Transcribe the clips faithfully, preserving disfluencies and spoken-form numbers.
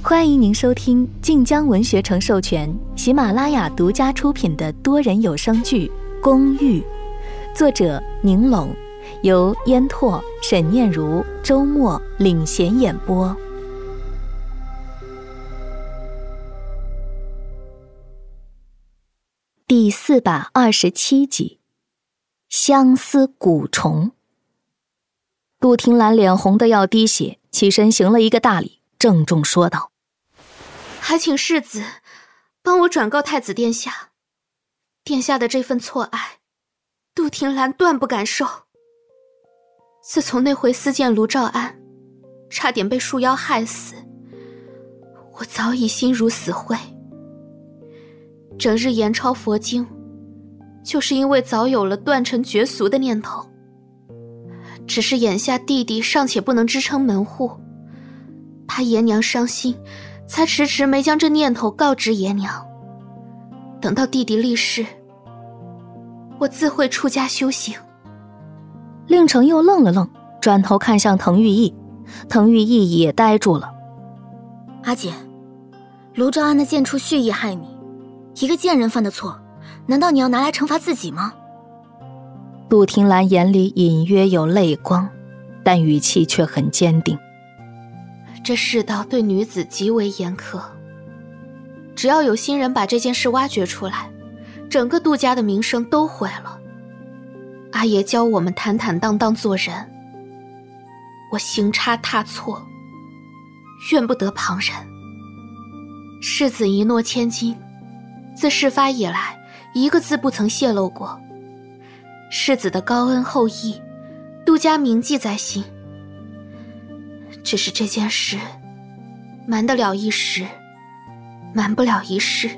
欢迎您收听晋江文学城授权、喜马拉雅独家出品的多人有声剧《公寓》，作者宁龙，由烟拓、沈念如、周末领衔演播。第四百二十七集，相思蛊虫。杜婷兰脸红得要滴血，起身行了一个大礼，郑重说道： 还请世子帮我转告太子殿下，殿下的这份错爱，杜婷兰断不敢受。自从那回私见卢兆安，差点被树妖害死，我早已心如死灰。整日研抄佛经，就是因为早有了断尘绝俗的念头。只是眼下弟弟尚且不能支撑门户，怕爷娘伤心，才迟迟没将这念头告知爷娘。等到弟弟立誓，我自会出家修行。 令程又愣了愣，转头看向滕玉意，滕玉意也呆住了。 阿姐，卢兆安的剑出蓄意害你，一个贱人犯的错，难道你要拿来惩罚自己吗？ 杜婷兰眼里隐约有泪光，但语气却很坚定。 这世道对女子极为严苛，只要有心人把这件事挖掘出来，整个杜家的名声都毁了。阿爷教我们坦坦荡荡做人，我行差踏错，怨不得旁人。世子一诺千金，自事发以来一个字不曾泄露过。世子的高恩厚义，杜家铭记在心。只是这件事瞒得了一时，瞒不了一世。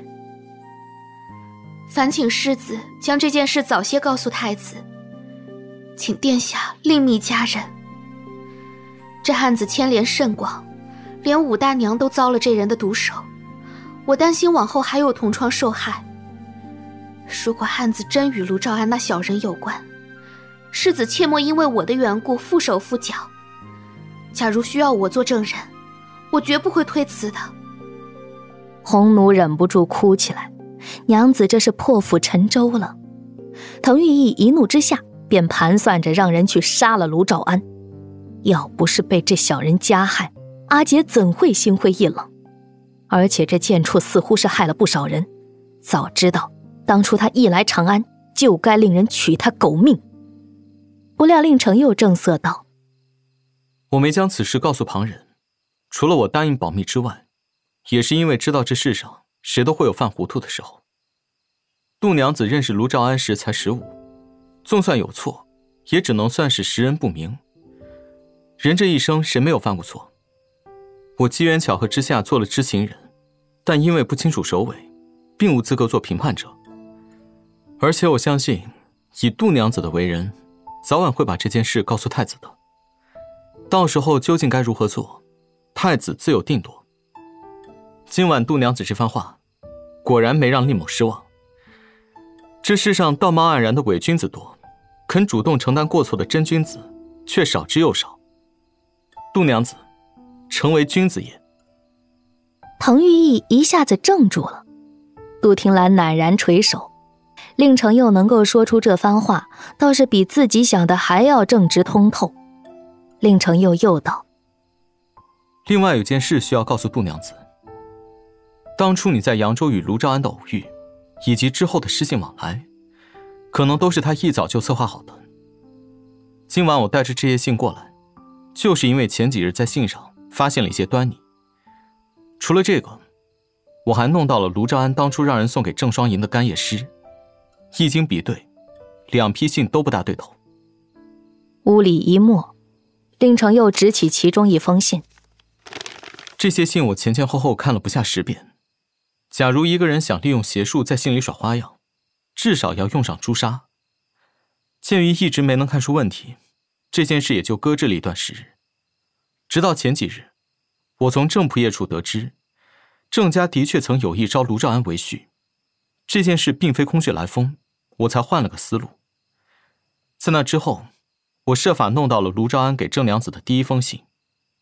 烦请世子将这件事早些告诉太子，请殿下另觅佳人。这案子牵连甚广，连武大娘都遭了这人的毒手，我担心往后还有同窗受害。如果案子真与卢兆安那小人有关，世子切莫因为我的缘故缚手缚脚。假如需要我做证人，我绝不会推辞的。 红奴忍不住哭起来，娘子这是破釜沉舟了。滕玉意一怒之下，便盘算着让人去杀了卢兆安。要不是被这小人加害，阿姐怎会心灰意冷？而且这贱畜似乎是害了不少人，早知道当初他一来长安，就该令人取他狗命。不料令程又正色道： 我没将此事告诉旁人，除了我答应保密之外，也是因为知道这世上谁都会有犯糊涂的时候。杜娘子认识卢兆安时才十五，纵算有错，也只能算是识人不明。人这一生谁没有犯过错？我机缘巧合之下做了知情人，但因为不清楚首尾，并无资格做评判者。而且我相信，以杜娘子的为人，早晚会把这件事告诉太子的。到时候究竟该如何做，太子自有定夺。今晚杜娘子这番话，果然没让令某失望。这世上道貌岸然的伪君子多，肯主动承担过错的真君子却少之又少。杜娘子，诚为君子也。 滕玉意一下子怔住了，杜婷兰赧然垂首。令程又能够说出这番话，倒是比自己想的还要正直通透。令程又又道： 另外有件事需要告诉杜娘子。当初你在扬州与卢兆安的偶遇，以及之后的失信往来，可能都是他一早就策划好的。今晚我带着这些信过来，就是因为前几日在信上发现了一些端倪。除了这个，我还弄到了卢兆安当初让人送给郑双银的干叶诗，一经比对，两批信都不大对头。 屋里一默，令程又执起其中一封信。 这些信我前前后后看了不下十遍。假如一个人想利用邪术在信里耍花样，至少要用上朱砂。鉴于一直没能看出问题，这件事也就搁置了一段时日。直到前几日，我从郑仆业处得知，郑家的确曾有意招卢兆安为婿。这件事并非空穴来风，我才换了个思路。在那之后，我设法弄到了卢兆安给郑娘子的第一封信，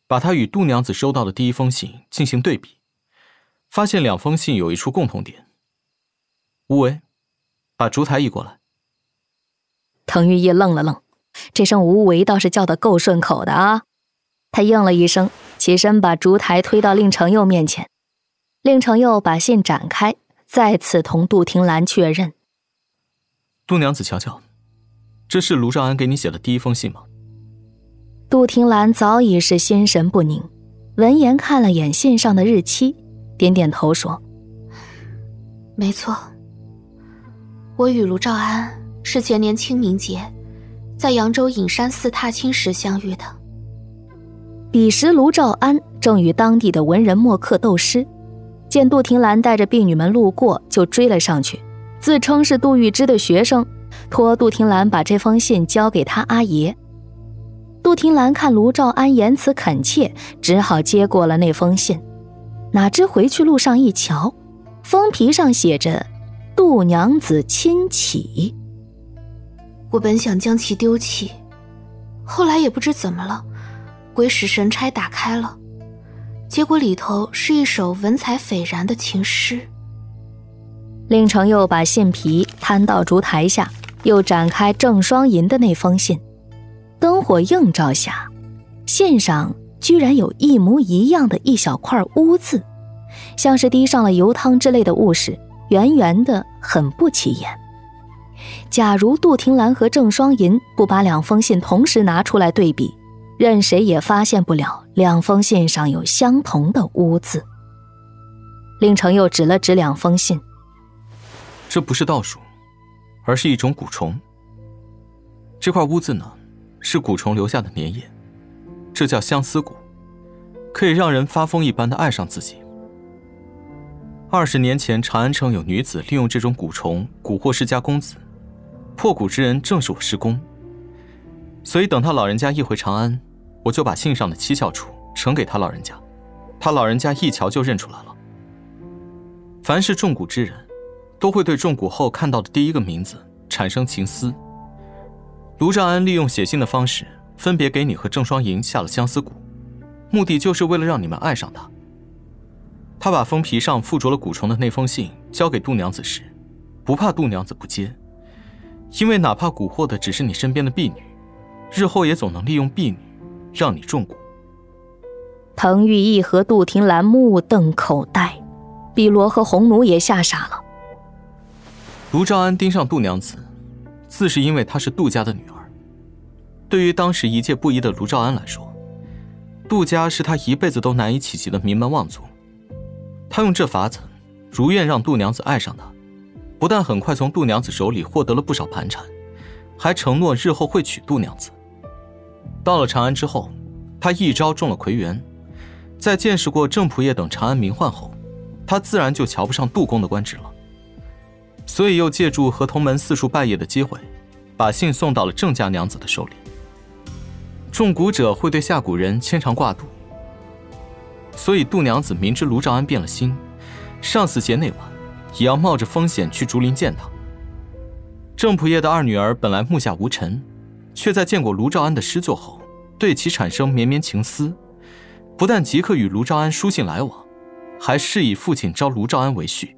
把他与杜娘子收到的第一封信进行对比，发现两封信有一处共同点。乌为，把烛台移过来。 滕玉义愣了愣，这声无为倒是叫得够顺口的啊。他应了一声，起身把烛台推到令程佑面前。令程佑把信展开，再次同杜婷兰确认。 杜娘子瞧瞧，这是卢兆安给你写的第一封信吗？ 杜婷兰早已是心神不宁，闻言看了眼信上的日期，点点头说： 没错，我与卢兆安是前年清明节在扬州隐山寺踏青时相遇的。 彼时卢兆安正与当地的文人墨客斗诗，见杜婷兰带着婢女们路过，就追了上去，自称是杜玉芝的学生，托杜婷兰把这封信交给他阿爷。杜婷兰看卢兆安言辞恳切，只好接过了那封信。哪知回去路上一瞧，封皮上写着杜娘子亲启。 我本想将其丢弃，后来也不知怎么了，鬼使神差打开了，结果里头是一首文采斐然的情诗。 令程又把信皮摊到烛台下，又展开郑双银的那封信。灯火映照下，信上居然有一模一样的一小块污渍，像是滴上了油汤之类的物事，圆圆的，很不起眼。假如杜婷兰和郑双银不把两封信同时拿出来对比，任谁也发现不了两封信上有相同的污渍。令程又指了指两封信， 这不是倒数，而是一种蛊虫。这块污渍呢，是蛊虫留下的粘液，这叫相思蛊，可以让人发疯一般的爱上自己。二十年前，长安城有女子利用这种蛊虫蛊惑世家公子，破蛊之人正是我师公。所以等他老人家一回长安，我就把信上的蹊跷处呈给他老人家，他老人家一瞧就认出来了。凡是中蛊之人，都会对中蛊后看到的第一个名字产生情思。卢兆安利用写信的方式，分别给你和郑双银下了相思蛊，目的就是为了让你们爱上他。他把封皮上附着了蛊虫的那封信交给杜娘子时，不怕杜娘子不接，因为哪怕蛊惑的只是你身边的婢女，日后也总能利用婢女让你中蛊。 滕玉义和杜婷兰目瞪口呆，碧罗和红奴也吓傻了。 卢兆安盯上杜娘子，自是因为她是杜家的女儿。对于当时一介布衣的卢兆安来说，杜家是他一辈子都难以企及的名门望族。他用这法子如愿让杜娘子爱上他，不但很快从杜娘子手里获得了不少盘缠，还承诺日后会娶杜娘子。到了长安之后，他一朝中了魁元，在见识过郑仆夜等长安名宦后，他自然就瞧不上杜公的官职了，所以又借助和同门四处拜谒的机会，把信送到了郑家娘子的手里。中蛊者会对下蛊人牵肠挂肚，所以杜娘子明知卢兆安变了心，上巳节那晚也要冒着风险去竹林见他。郑仆夜的二女儿本来目下无尘，却在见过卢兆安的诗作后，对其产生绵绵情思，不但即刻与卢兆安书信来往，还示意父亲招卢兆安为婿。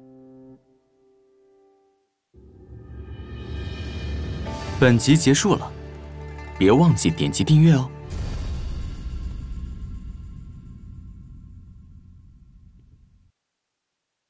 本集结束了，别忘记点击订阅哦。